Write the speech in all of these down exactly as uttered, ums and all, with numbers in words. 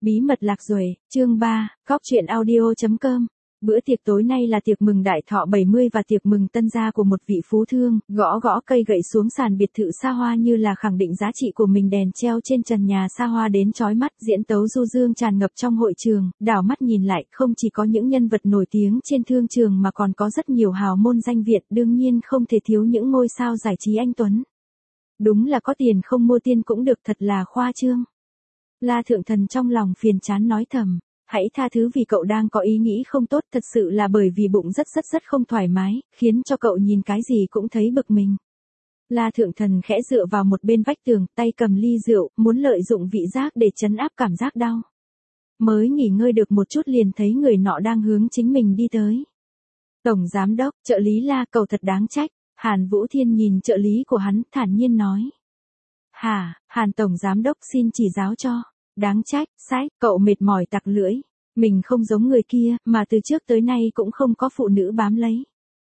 Bí mật lạc ruồi, chương ba, cóc truyện audio chấm com. Bữa tiệc tối nay là tiệc mừng đại thọ bảy mươi và tiệc mừng tân gia của một vị phú thương, gõ gõ cây gậy xuống sàn biệt thự xa hoa như là khẳng định giá trị của mình, đèn treo trên trần nhà xa hoa đến chói mắt, diễn tấu du dương tràn ngập trong hội trường, đảo mắt nhìn lại, không chỉ có những nhân vật nổi tiếng trên thương trường mà còn có rất nhiều hào môn danh Việt, đương nhiên không thể thiếu những ngôi sao giải trí anh tuấn. Đúng là có tiền không mua tiên cũng được, thật là khoa trương. La Thượng Thần trong lòng phiền chán nói thầm, hãy tha thứ vì cậu đang có ý nghĩ không tốt, thật sự là bởi vì bụng rất rất rất không thoải mái, khiến cho cậu nhìn cái gì cũng thấy bực mình. La Thượng Thần khẽ dựa vào một bên vách tường, tay cầm ly rượu, muốn lợi dụng vị giác để trấn áp cảm giác đau. Mới nghỉ ngơi được một chút liền thấy người nọ đang hướng chính mình đi tới. Tổng Giám Đốc, trợ lý La, cậu thật đáng trách. Hàn Vũ Thiên nhìn trợ lý của hắn, thản nhiên nói. Hả, Hàn Tổng Giám Đốc xin chỉ giáo cho. Đáng trách, sách, cậu mệt mỏi tặc lưỡi. Mình không giống người kia, mà từ trước tới nay cũng không có phụ nữ bám lấy.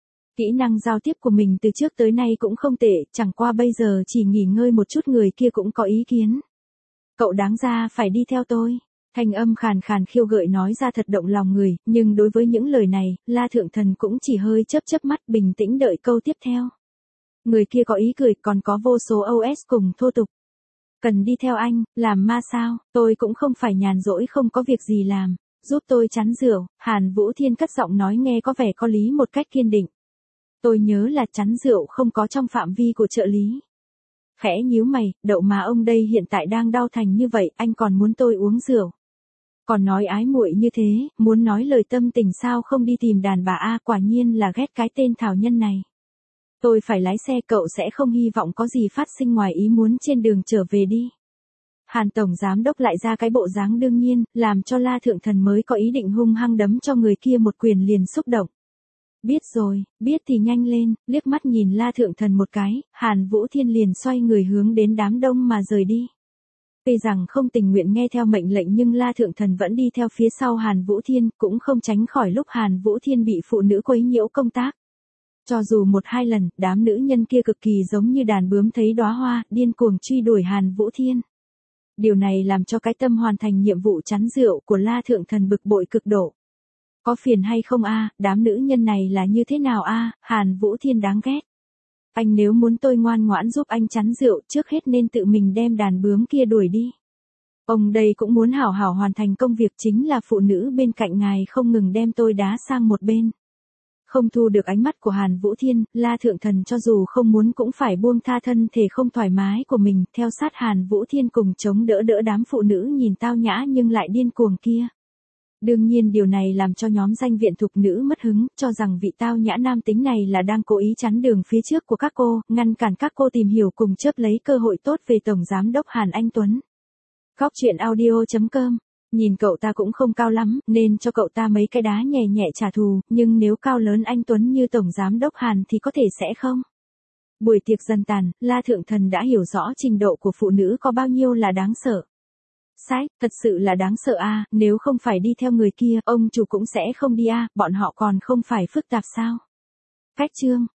Kỹ năng giao tiếp của mình từ trước tới nay cũng không tệ, chẳng qua bây giờ chỉ nghỉ ngơi một chút người kia cũng có ý kiến. Cậu đáng ra phải đi theo tôi. Thanh âm khàn khàn khiêu gợi nói ra thật động lòng người, nhưng đối với những lời này, La Thượng Thần cũng chỉ hơi chớp chớp mắt, bình tĩnh đợi câu tiếp theo. Người kia có ý cười, còn có vô số ô ét cùng thô tục. Cần đi theo anh, làm ma sao, tôi cũng không phải nhàn rỗi không có việc gì làm, giúp tôi chắn rượu. Hàn Vũ Thiên cất giọng nói nghe có vẻ có lý một cách kiên định. Tôi nhớ là chắn rượu không có trong phạm vi của trợ lý. Khẽ nhíu mày, đậu mà ông đây hiện tại đang đau thành như vậy, anh còn muốn tôi uống rượu. Còn nói ái muội như thế, muốn nói lời tâm tình sao không đi tìm đàn bà a, quả nhiên là ghét cái tên thảo nhân này. Tôi phải lái xe, cậu sẽ không hy vọng có gì phát sinh ngoài ý muốn trên đường trở về đi. Hàn Tổng Giám Đốc lại ra cái bộ dáng đương nhiên, làm cho La Thượng Thần mới có ý định hung hăng đấm cho người kia một quyền liền xúc động. Biết rồi, biết thì nhanh lên, liếc mắt nhìn La Thượng Thần một cái, Hàn Vũ Thiên liền xoay người hướng đến đám đông mà rời đi. Tuy rằng không tình nguyện nghe theo mệnh lệnh nhưng La Thượng Thần vẫn đi theo phía sau Hàn Vũ Thiên, cũng không tránh khỏi lúc Hàn Vũ Thiên bị phụ nữ quấy nhiễu công tác. Cho dù một hai lần, đám nữ nhân kia cực kỳ giống như đàn bướm thấy đóa hoa, điên cuồng truy đuổi Hàn Vũ Thiên. Điều này làm cho cái tâm hoàn thành nhiệm vụ chắn rượu của La Thượng Thần bực bội cực độ. Có phiền hay không a, đám nữ nhân này là như thế nào a, Hàn Vũ Thiên đáng ghét. Anh nếu muốn tôi ngoan ngoãn giúp anh chắn rượu, trước hết nên tự mình đem đàn bướm kia đuổi đi. Ông đây cũng muốn hảo hảo hoàn thành công việc, chính là phụ nữ bên cạnh ngài không ngừng đem tôi đá sang một bên. Không thu được ánh mắt của Hàn Vũ Thiên, La Thượng Thần cho dù không muốn cũng phải buông tha thân thể không thoải mái của mình, theo sát Hàn Vũ Thiên cùng chống đỡ đỡ đám phụ nữ nhìn tao nhã nhưng lại điên cuồng kia. Đương nhiên điều này làm cho nhóm danh viện thục nữ mất hứng, cho rằng vị tao nhã nam tính này là đang cố ý chắn đường phía trước của các cô, ngăn cản các cô tìm hiểu cùng chớp lấy cơ hội tốt về Tổng Giám Đốc Hàn Anh Tuấn. Cóc truyện audio chấm com. Nhìn cậu ta cũng không cao lắm, nên cho cậu ta mấy cái đá nhẹ nhẹ trả thù, nhưng nếu cao lớn anh Tuấn như Tổng Giám Đốc Hàn thì có thể sẽ không. Buổi tiệc dần tàn, La Thượng Thần đã hiểu rõ trình độ của phụ nữ có bao nhiêu là đáng sợ. Sách, thật sự là đáng sợ a, nếu không phải đi theo người kia, ông chủ cũng sẽ không đi a, bọn họ còn không phải phức tạp sao. Cách chương.